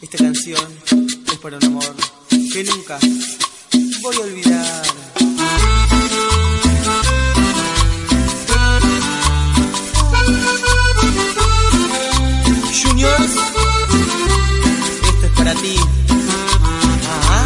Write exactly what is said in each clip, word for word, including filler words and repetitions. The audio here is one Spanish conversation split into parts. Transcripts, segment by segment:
Esta canción es para un amor que nunca voy a olvidar. Juniors, esto es para ti. Ajá.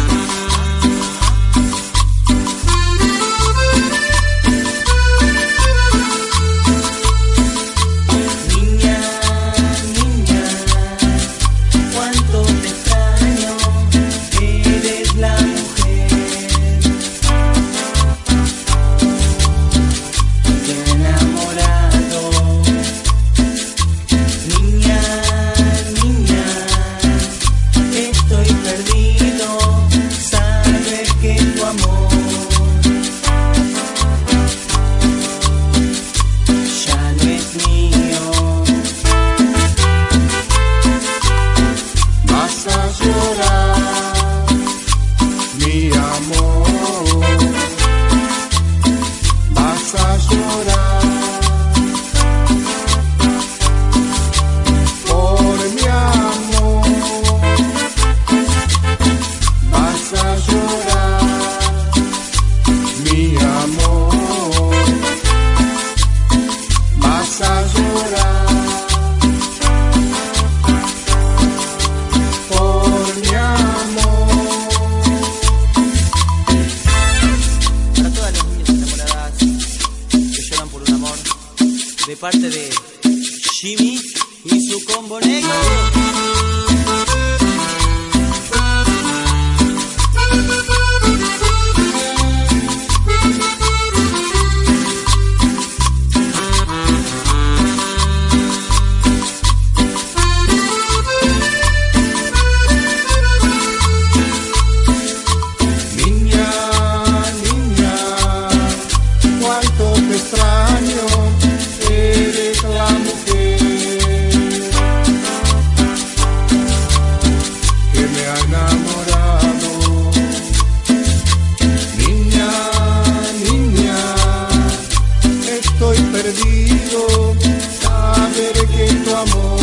De parte de Jimmy y su combo negro. Niña, niña, cuánto te extraño. Eres la mujer que me ha enamorado. Niña, niña, estoy perdido. Saber que tu amor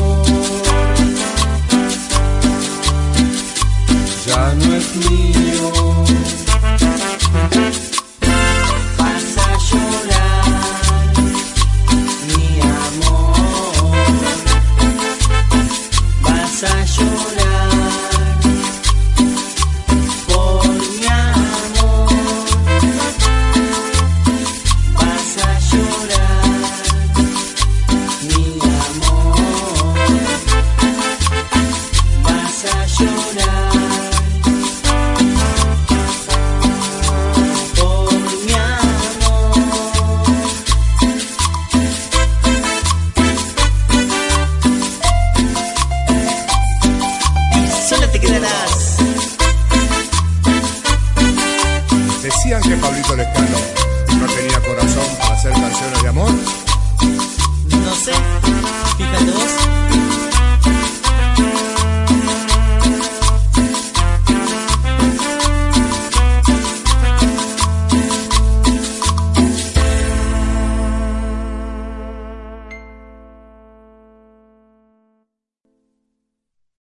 ya no es mío. Vas a llorar, mi amor, vas a llorar por mi amor, vas a llorar, mi amor, vas a llorar por mi amor. Solo te quedarás. Decían que Pablito Lescano no tenía corazón para hacer canciones de amor. No sé, fíjate vos.